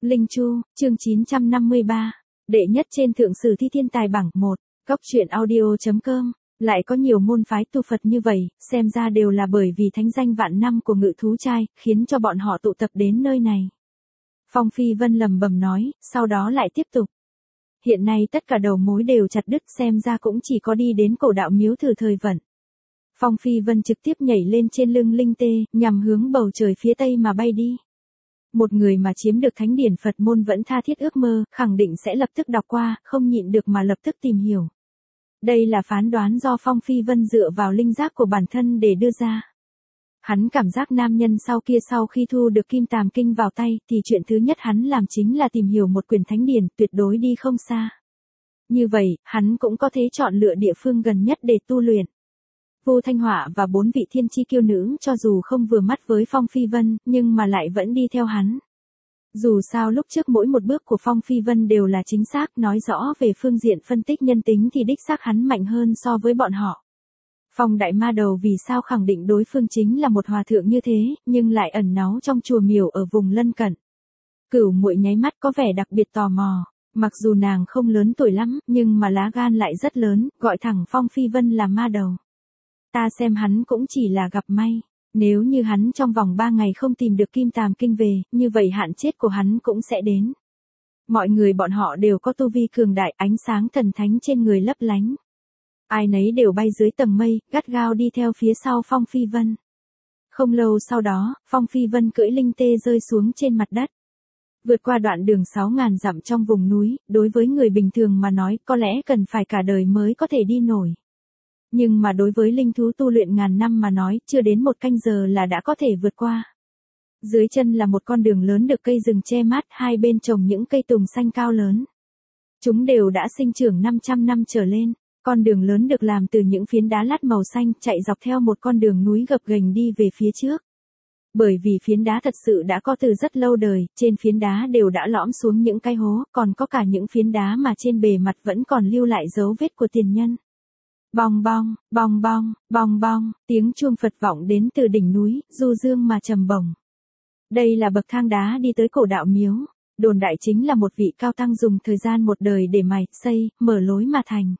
Linh Chu, chương 953. Đệ nhất trên thượng sử thi thiên tài bảng 1. Góc truyện audio.com. Lại có nhiều môn phái tu Phật như vậy, xem ra đều là bởi vì thánh danh vạn năm của Ngự Thú Trai, khiến cho bọn họ tụ tập đến nơi này. Phong Phi Vân lẩm bẩm nói, sau đó lại tiếp tục. Hiện nay tất cả đầu mối đều chặt đứt, xem ra cũng chỉ có đi đến Cổ Đạo Miếu thử thời vận. Phong Phi Vân trực tiếp nhảy lên trên lưng linh tê, nhằm hướng bầu trời phía tây mà bay đi. Một người mà chiếm được thánh điển Phật môn vẫn tha thiết ước mơ, khẳng định sẽ lập tức đọc qua, không nhịn được mà lập tức tìm hiểu. Đây là phán đoán do Phong Phi Vân dựa vào linh giác của bản thân để đưa ra. Hắn cảm giác nam nhân sau khi thu được Kim Tàm Kinh vào tay, thì chuyện thứ nhất hắn làm chính là tìm hiểu một quyển thánh điển, tuyệt đối đi không xa. Như vậy, hắn cũng có thể chọn lựa địa phương gần nhất để tu luyện. Vu Thanh Họa và 4 vị thiên chi kiêu nữ cho dù không vừa mắt với Phong Phi Vân, nhưng mà lại vẫn đi theo hắn. Dù sao lúc trước mỗi một bước của Phong Phi Vân đều là chính xác, nói rõ về phương diện phân tích nhân tính thì đích xác hắn mạnh hơn so với bọn họ. Phong Đại Ma Đầu vì sao khẳng định đối phương chính là một hòa thượng như thế, nhưng lại ẩn náu trong chùa miểu ở vùng lân cận. Cửu Muội nháy mắt có vẻ đặc biệt tò mò, mặc dù nàng không lớn tuổi lắm, nhưng mà lá gan lại rất lớn, gọi thẳng Phong Phi Vân là ma đầu. Ta xem hắn cũng chỉ là gặp may, nếu như hắn trong vòng 3 ngày không tìm được Kim Tàm Kinh về, như vậy hạn chết của hắn cũng sẽ đến. Mọi người bọn họ đều có tu vi cường đại, ánh sáng thần thánh trên người lấp lánh. Ai nấy đều bay dưới tầng mây, gắt gao đi theo phía sau Phong Phi Vân. Không lâu sau đó, Phong Phi Vân cưỡi linh tê rơi xuống trên mặt đất. Vượt qua đoạn đường 6.000 dặm trong vùng núi, đối với người bình thường mà nói có lẽ cần phải cả đời mới có thể đi nổi. Nhưng mà đối với linh thú tu luyện ngàn năm mà nói, chưa đến 1 canh giờ là đã có thể vượt qua. Dưới chân là một con đường lớn được cây rừng che mát, hai bên trồng những cây tùng xanh cao lớn. Chúng đều đã sinh trưởng 500 năm trở lên. Con đường lớn được làm từ những phiến đá lát màu xanh, chạy dọc theo một con đường núi gập ghềnh đi về phía trước. Bởi vì phiến đá thật sự đã có từ rất lâu đời, trên phiến đá đều đã lõm xuống những cái hố, còn có cả những phiến đá mà trên bề mặt vẫn còn lưu lại dấu vết của tiền nhân. Bong bong, bong bong, bong bong, tiếng chuông Phật vọng đến từ đỉnh núi, du dương mà trầm bổng. Đây là bậc thang đá đi tới Cổ Đạo Miếu, đồn đại chính là một vị cao tăng dùng thời gian một đời để mài, xây, mở lối mà thành.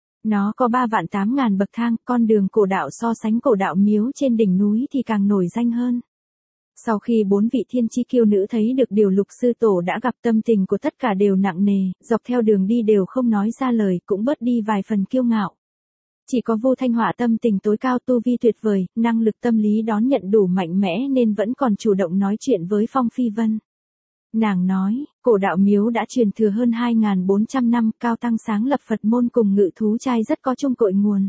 Nó có 3.800.000 bậc thang, con đường cổ đạo so sánh Cổ Đạo Miếu trên đỉnh núi thì càng nổi danh hơn. Sau khi 4 vị thiên chi kiêu nữ thấy được điều Lục Sư Tổ đã gặp, tâm tình của tất cả đều nặng nề, dọc theo đường đi đều không nói ra lời, cũng bớt đi vài phần kiêu ngạo. Chỉ có Vu Thanh Họa tâm tình tối cao, tu vi tuyệt vời, năng lực tâm lý đón nhận đủ mạnh mẽ nên vẫn còn chủ động nói chuyện với Phong Phi Vân. Nàng nói, Cổ Đạo Miếu đã truyền thừa hơn 2.400 năm, cao tăng sáng lập Phật môn cùng Ngự Thú Trai rất có chung cội nguồn.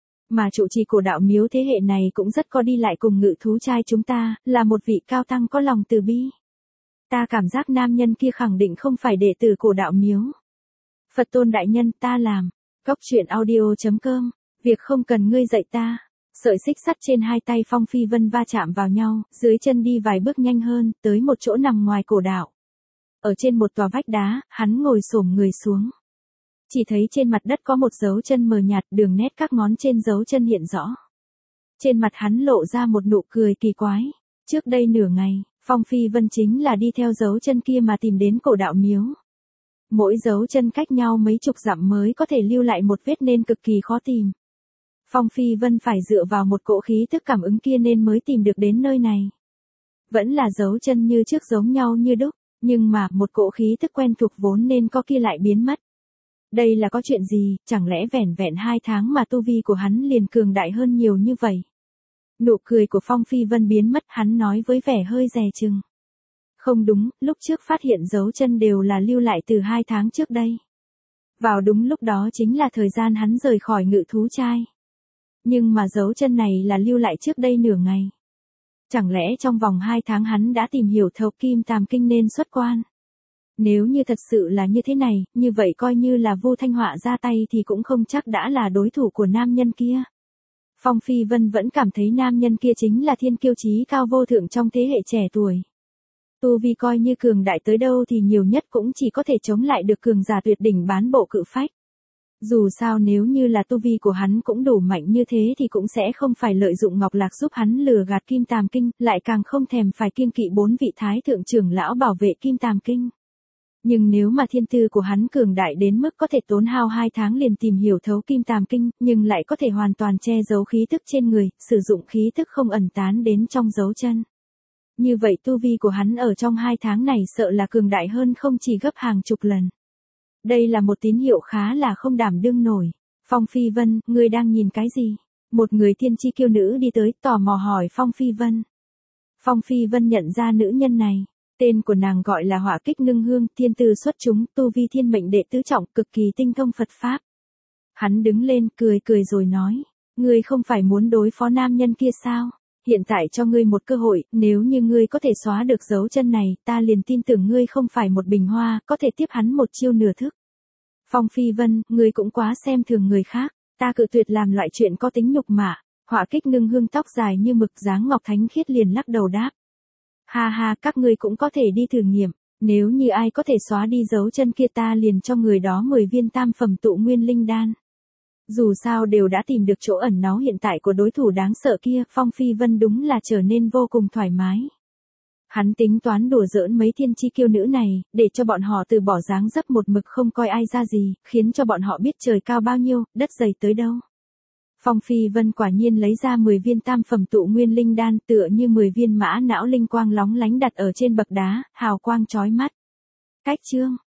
Mà trụ trì Cổ Đạo Miếu thế hệ này cũng rất có đi lại cùng Ngự Thú Trai chúng ta, là một vị cao tăng có lòng từ bi. Ta cảm giác nam nhân kia khẳng định không phải đệ tử Cổ Đạo Miếu. Phật Tôn đại nhân, ta làm. Góc truyện audio.com. Việc không cần ngươi dạy ta. Sợi xích sắt trên hai tay Phong Phi Vân va chạm vào nhau, dưới chân đi vài bước nhanh hơn, tới một chỗ nằm ngoài cổ đạo. Ở trên một tòa vách đá, hắn ngồi xổm người xuống. Chỉ thấy trên mặt đất có một dấu chân mờ nhạt, đường nét các ngón trên dấu chân hiện rõ. Trên mặt hắn lộ ra một nụ cười kỳ quái. Trước đây nửa ngày, Phong Phi Vân chính là đi theo dấu chân kia mà tìm đến Cổ Đạo Miếu. Mỗi dấu chân cách nhau mấy chục dặm mới có thể lưu lại một vết nên cực kỳ khó tìm. Phong Phi Vân phải dựa vào một cỗ khí tức cảm ứng kia nên mới tìm được đến nơi này. Vẫn là dấu chân như trước giống nhau như đúc, nhưng mà một cỗ khí tức quen thuộc vốn nên có kia lại biến mất. Đây là có chuyện gì, chẳng lẽ vẻn vẹn 2 tháng mà tu vi của hắn liền cường đại hơn nhiều như vậy? Nụ cười của Phong Phi Vân biến mất, hắn nói với vẻ hơi dè chừng. Không đúng, lúc trước phát hiện dấu chân đều là lưu lại từ 2 tháng trước đây. Vào đúng lúc đó chính là thời gian hắn rời khỏi Ngự Thú Trai. Nhưng mà dấu chân này là lưu lại trước đây nửa ngày. Chẳng lẽ trong vòng 2 tháng hắn đã tìm hiểu thấu Kim Tàm Kinh nên xuất quan? Nếu như thật sự là như thế này, như vậy coi như là Vu Thanh Họa ra tay thì cũng không chắc đã là đối thủ của nam nhân kia. Phong Phi Vân vẫn cảm thấy nam nhân kia chính là thiên kiêu chí cao vô thượng trong thế hệ trẻ tuổi. Tu vi coi như cường đại tới đâu thì nhiều nhất cũng chỉ có thể chống lại được cường giả tuyệt đỉnh Bán Bộ Cự Phách. Dù sao nếu như là tu vi của hắn cũng đủ mạnh như thế thì cũng sẽ không phải lợi dụng Ngọc Lạc giúp hắn lừa gạt Kim Tàm Kinh, lại càng không thèm phải kiêng kỵ 4 vị thái thượng trưởng lão bảo vệ Kim Tàm Kinh. Nhưng nếu mà thiên tư của hắn cường đại đến mức có thể tốn hao 2 tháng liền tìm hiểu thấu kim tàm kinh, nhưng lại có thể hoàn toàn che giấu khí tức trên người, sử dụng khí tức không ẩn tán đến trong dấu chân. Như vậy tu vi của hắn ở trong 2 tháng này sợ là cường đại hơn không chỉ gấp hàng chục lần. Đây là một tín hiệu khá là không đảm đương nổi. Phong Phi Vân, ngươi đang nhìn cái gì? Một người tiên tri kiêu nữ đi tới tò mò hỏi Phong Phi Vân. Phong Phi Vân nhận ra nữ nhân này. Tên của nàng gọi là Hỏa Kích Ngưng Hương, thiên tư xuất chúng, tu vi thiên mệnh đệ tứ trọng, cực kỳ tinh thông Phật Pháp. Hắn đứng lên, cười cười rồi nói. Ngươi không phải muốn đối phó nam nhân kia sao? Hiện tại cho ngươi một cơ hội, nếu như ngươi có thể xóa được dấu chân này, ta liền tin tưởng ngươi không phải một bình hoa, có thể tiếp hắn một chiêu nửa thức. Phong Phi Vân, ngươi cũng quá xem thường người khác, ta cự tuyệt làm loại chuyện có tính nhục mạ. Hỏa Kích Ngưng Hương tóc dài như mực dáng ngọc thánh khiết liền lắc đầu đáp. Ha ha, các ngươi cũng có thể đi thử nghiệm, nếu như ai có thể xóa đi dấu chân kia ta liền cho người đó 10 viên tam phẩm tụ nguyên linh đan. Dù sao đều đã tìm được chỗ ẩn náu hiện tại của đối thủ đáng sợ kia, Phong Phi Vân đúng là trở nên vô cùng thoải mái. Hắn tính toán đùa giỡn mấy thiên chi kiêu nữ này, để cho bọn họ từ bỏ dáng dấp một mực không coi ai ra gì, khiến cho bọn họ biết trời cao bao nhiêu, đất dày tới đâu. Phong Phi Vân quả nhiên lấy ra 10 viên tam phẩm tụ nguyên linh đan tựa như 10 viên mã não linh quang lóng lánh đặt ở trên bậc đá, hào quang chói mắt. Cách chương